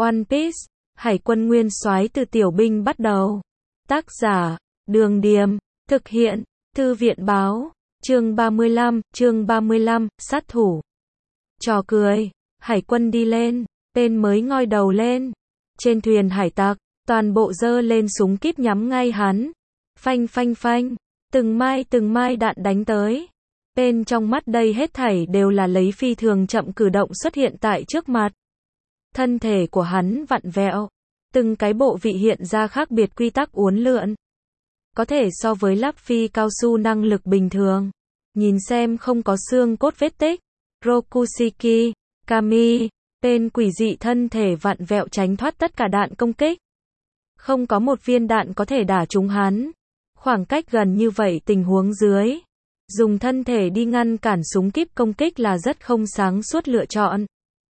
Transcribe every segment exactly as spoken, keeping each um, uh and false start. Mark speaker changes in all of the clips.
Speaker 1: One Piece, Hải quân nguyên soái từ tiểu binh bắt đầu. Tác giả, Đường Điềm, thực hiện, Thư viện báo, chương ba mươi lăm, chương ba mươi lăm, sát thủ. Trò cười, Hải quân đi lên, tên mới ngoi đầu lên. Trên thuyền hải tặc, toàn bộ giơ lên súng kíp nhắm ngay hắn. Phanh phanh phanh, từng mai từng mai đạn đánh tới. Bên trong mắt đây hết thảy đều là lấy phi thường chậm cử động xuất hiện tại trước mặt. Thân thể của hắn vặn vẹo, từng cái bộ vị hiện ra khác biệt quy tắc uốn lượn. Có thể so với lắp phi cao su năng lực bình thường. Nhìn xem không có xương cốt vết tích. Rokushiki, Kami, tên quỷ dị thân thể vặn vẹo tránh thoát tất cả đạn công kích. Không có một viên đạn có thể đả trúng hắn. Khoảng cách gần như vậy tình huống dưới. Dùng thân thể đi ngăn cản súng kíp công kích là rất không sáng suốt lựa chọn.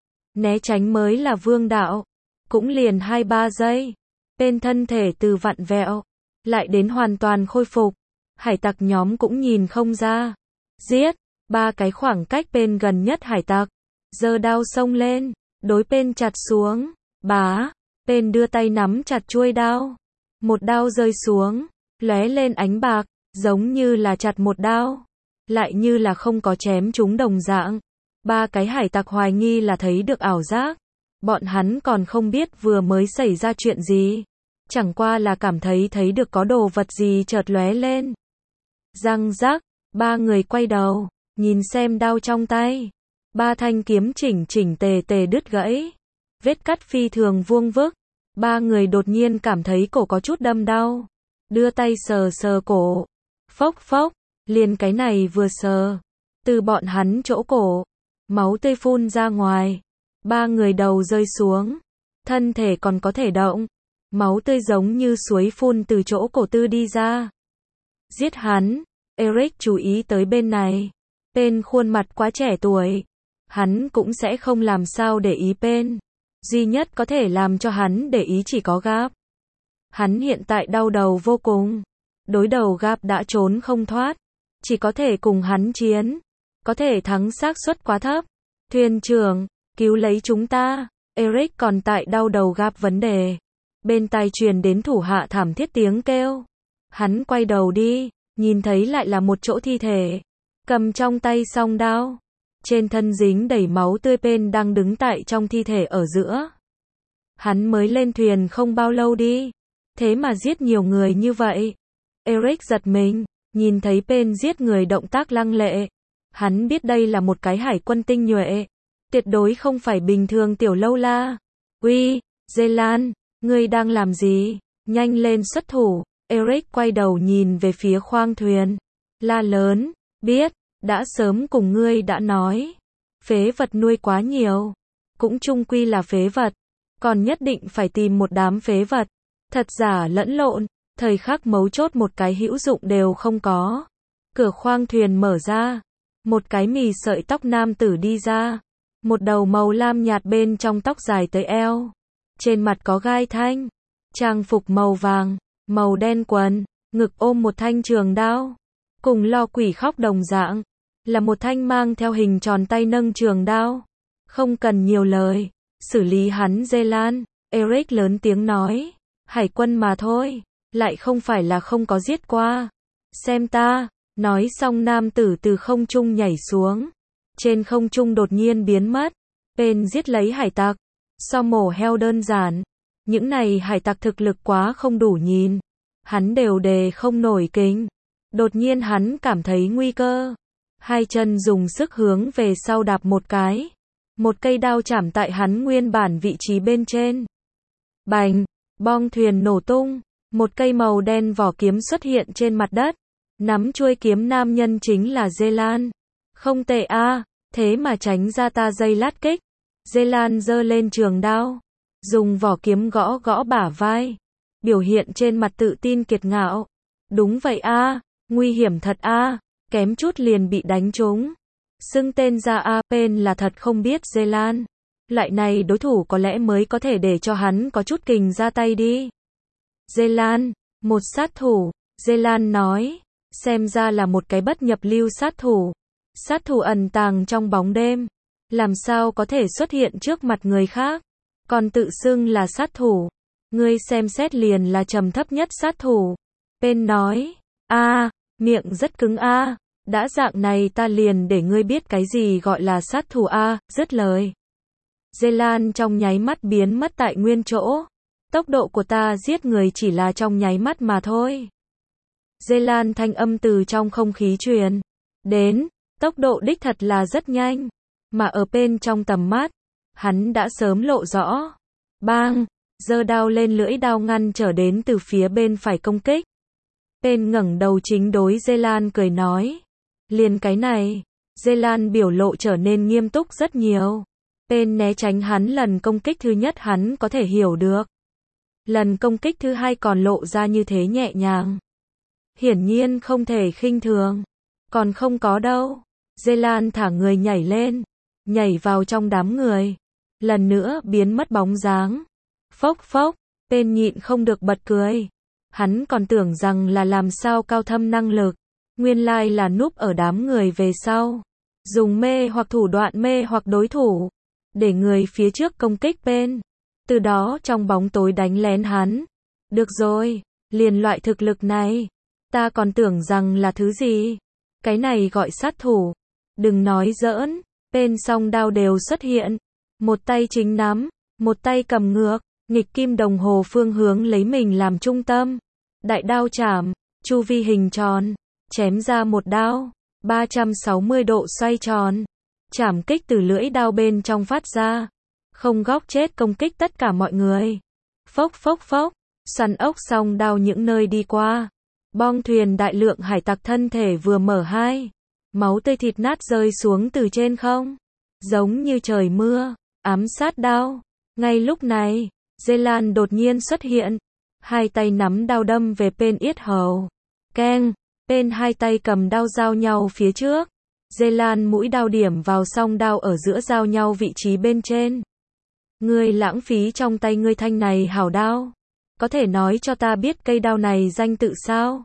Speaker 1: Né tránh mới là vương đạo. Cũng liền hai ba giây. Bên thân thể từ vặn vẹo. Lại đến hoàn toàn khôi phục. Hải tặc nhóm cũng nhìn không ra. Giết. Ba cái khoảng cách bên gần nhất hải tặc. Giơ đao xông lên. Đối bên chặt xuống. Bá. Bên đưa tay nắm chặt chuôi đao. Một đao rơi xuống. Lóe lên ánh bạc. Giống như là chặt một đao. Lại như là không có chém chúng đồng dạng. Ba cái hải tặc hoài nghi là thấy được ảo giác. Bọn hắn còn không biết vừa mới xảy ra chuyện gì. Chẳng qua là cảm thấy thấy được có đồ vật gì chợt lóe lên. Răng rắc, ba người quay đầu, nhìn xem đao trong tay. Ba thanh kiếm chỉnh chỉnh tề tề đứt gãy. Vết cắt phi thường vuông vức. Ba người đột nhiên cảm thấy cổ có chút đâm đau. Đưa tay sờ sờ cổ. Phốc phốc, liền cái này vừa sờ. Từ bọn hắn chỗ cổ. Máu tươi phun ra ngoài. Ba người đầu rơi xuống. Thân thể còn có thể động. Máu tươi giống như suối phun từ chỗ cổ tư đi ra. Giết hắn. Eric chú ý tới bên này. Tên khuôn mặt quá trẻ tuổi. Hắn cũng sẽ không làm sao để ý bên. Duy nhất có thể làm cho hắn để ý chỉ có Gap. Hắn hiện tại đau đầu vô cùng. Đối đầu Gap đã trốn không thoát. Chỉ có thể cùng hắn chiến. Có thể thắng xác suất quá thấp. Thuyền trưởng, cứu lấy chúng ta. Eric còn tại đau đầu Gap vấn đề. Bên tai truyền đến thủ hạ thảm thiết tiếng kêu. Hắn quay đầu đi, nhìn thấy lại là một chỗ thi thể. Cầm trong tay song đao. Trên thân dính đầy máu tươi bên đang đứng tại trong thi thể ở giữa. Hắn mới lên thuyền không bao lâu đi. Thế mà giết nhiều người như vậy. Eric giật mình, nhìn thấy bên giết người động tác lăng lệ. Hắn biết đây là một cái hải quân tinh nhuệ. Tuyệt đối không phải bình thường tiểu lâu la. Uy, Zelan, ngươi đang làm gì? Nhanh lên xuất thủ. Eric quay đầu nhìn về phía khoang thuyền. La lớn, biết, đã sớm cùng ngươi đã nói. Phế vật nuôi quá nhiều. Cũng chung quy là phế vật. Còn nhất định phải tìm một đám phế vật. Thật giả lẫn lộn. Thời khắc mấu chốt một cái hữu dụng đều không có. Cửa khoang thuyền mở ra. Một cái mì sợi tóc nam tử đi ra. Một đầu màu lam nhạt bên trong tóc dài tới eo. Trên mặt có gai thanh. Trang phục màu vàng, màu đen quần, ngực ôm một thanh trường đao. Cùng lo quỷ khóc đồng dạng. Là một thanh mang theo hình tròn tay nâng trường đao. Không cần nhiều lời. Xử lý hắn Zelan. Eric lớn tiếng nói. Hải quân mà thôi. Lại không phải là không có giết qua. Xem ta. Nói xong nam tử từ không trung nhảy xuống. Trên không trung đột nhiên biến mất. Bên giết lấy hải tặc. So mổ heo đơn giản. Những này hải tặc thực lực quá không đủ nhìn. Hắn đều đề không nổi kính. Đột nhiên hắn cảm thấy nguy cơ. Hai chân dùng sức hướng về sau đạp một cái. Một cây đao chạm tại hắn nguyên bản vị trí bên trên. Bành, bong thuyền nổ tung. Một cây màu đen vỏ kiếm xuất hiện trên mặt đất. Nắm chuôi kiếm nam nhân chính là Zelan. Không tệ a, à, thế mà tránh ra ta dây lát kích. Zelan giơ lên trường đao. Dùng vỏ kiếm gõ gõ bả vai. Biểu hiện trên mặt tự tin kiệt ngạo. Đúng vậy a, à, nguy hiểm thật a, à, kém chút liền bị đánh trúng. Xưng tên ra a à, bên là thật không biết Zelan. Loại này đối thủ có lẽ mới có thể để cho hắn có chút kình ra tay đi. Zelan, một sát thủ. Zelan nói. Xem ra là một cái bất nhập lưu sát thủ. Sát thủ ẩn tàng trong bóng đêm. Làm sao có thể xuất hiện trước mặt người khác. còn tự xưng là sát thủ. Ngươi xem xét liền là trầm thấp nhất sát thủ. Pen nói, a, miệng rất cứng a, đã dạng này ta liền để ngươi biết cái gì gọi là sát thủ a, dứt lời. Zelan trong nháy mắt biến mất tại nguyên chỗ. Tốc độ của ta giết người chỉ là trong nháy mắt mà thôi. Zelan thanh âm từ trong không khí truyền đến, tốc độ đích thật là rất nhanh, mà ở bên trong tầm mắt, hắn đã sớm lộ rõ. Bang, giơ đao lên, lưỡi đao ngăn trở đến từ phía bên phải công kích. Pen ngẩng đầu chính đối Zelan cười nói, liền cái này. Zelan biểu lộ trở nên nghiêm túc rất nhiều. Pen né tránh hắn lần công kích thứ nhất hắn có thể hiểu được. Lần công kích thứ hai còn lộ ra như thế nhẹ nhàng. Hiển nhiên không thể khinh thường. Còn không có đâu. Zelan thả người nhảy lên, nhảy vào trong đám người. Lần nữa biến mất bóng dáng. Phốc phốc, Pen nhịn không được bật cười. Hắn còn tưởng rằng là làm sao cao thâm năng lực. Nguyên lai là núp ở đám người về sau. Dùng mê hoặc thủ đoạn mê hoặc đối thủ. Để người phía trước công kích Pen. Từ đó trong bóng tối đánh lén hắn. Được rồi, liền loại thực lực này. Ta còn tưởng rằng là thứ gì. Cái này gọi sát thủ. Đừng nói giỡn. Pen song đao đều xuất hiện. Một tay chính nắm, một tay cầm ngược. Nghịch kim đồng hồ phương hướng lấy mình làm trung tâm. Đại đao chảm, chu vi hình tròn. Chém ra một đao. ba trăm sáu mươi độ xoay tròn. Chảm kích từ lưỡi đao bên trong phát ra. Không góc chết công kích tất cả mọi người. Phốc phốc phốc. Xoắn ốc song đao những nơi đi qua. Bong thuyền đại lượng hải tặc thân thể vừa mở hai. Máu tươi thịt nát rơi xuống từ trên không. Giống như trời mưa. Ám sát đao. Ngay lúc này, Zelan đột nhiên xuất hiện. Hai tay nắm đao đâm về Pen yết hầu. Keng. Pen hai tay cầm đao giao nhau phía trước. Zelan mũi đao điểm vào song đao ở giữa giao nhau vị trí bên trên. Ngươi lãng phí trong tay ngươi thanh này hảo đao. Có thể nói cho ta biết cây đao này danh tự sao?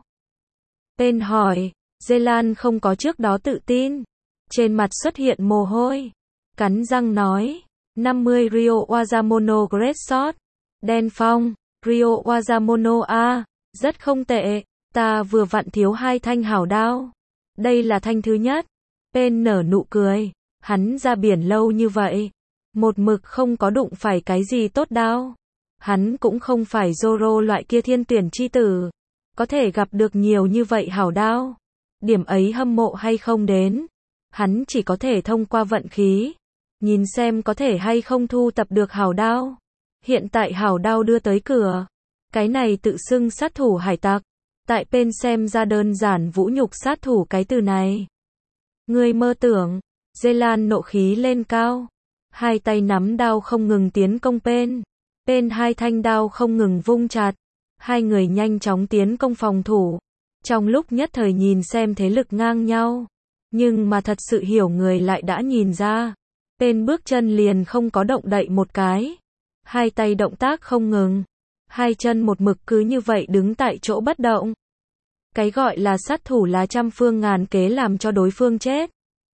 Speaker 1: Pen hỏi. Zelan không có trước đó tự tin. Trên mặt xuất hiện mồ hôi. Cắn răng nói. năm mươi Rio Wazamono Great Sword. Đen phong. Rio Wazamono A. Rất không tệ. Ta vừa vặn thiếu hai thanh hảo đao. Đây là thanh thứ nhất. Pen nở nụ cười. Hắn ra biển lâu như vậy. Một mực không có đụng phải cái gì tốt đao. Hắn cũng không phải Zoro loại kia thiên tuyển chi tử. Có thể gặp được nhiều như vậy hảo đao. Điểm ấy hâm mộ hay không đến. Hắn chỉ có thể thông qua vận khí. Nhìn xem có thể hay không thu tập được hảo đao. Hiện tại hảo đao đưa tới cửa. Cái này tự xưng sát thủ hải tặc. Tại Pen xem ra đơn giản vũ nhục sát thủ cái từ này. Ngươi mơ tưởng. Zelan nộ khí lên cao. Hai tay nắm đao không ngừng tiến công Pen. Pen hai thanh đao không ngừng vung chặt. Hai người nhanh chóng tiến công phòng thủ. Trong lúc nhất thời nhìn xem thế lực ngang nhau. Nhưng mà thật sự hiểu người lại đã nhìn ra. Pen bước chân liền không có động đậy một cái. Hai tay động tác không ngừng. Hai chân một mực cứ như vậy đứng tại chỗ bất động. Cái gọi là sát thủ là trăm phương ngàn kế làm cho đối phương chết.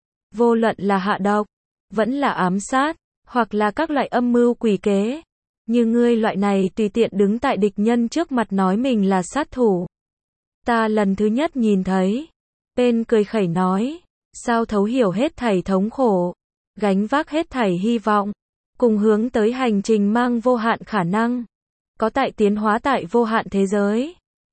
Speaker 1: Vô luận là hạ độc, vẫn là ám sát, hoặc là các loại âm mưu quỷ kế. Như ngươi loại này tùy tiện đứng tại địch nhân trước mặt nói mình là sát thủ. Ta lần thứ nhất nhìn thấy. Pen cười khẩy nói. Sao thấu hiểu hết thảy thống khổ. Gánh vác hết thảy hy vọng. Cùng hướng tới hành trình mang vô hạn khả năng. Có tại tiến hóa tại vô hạn thế giới.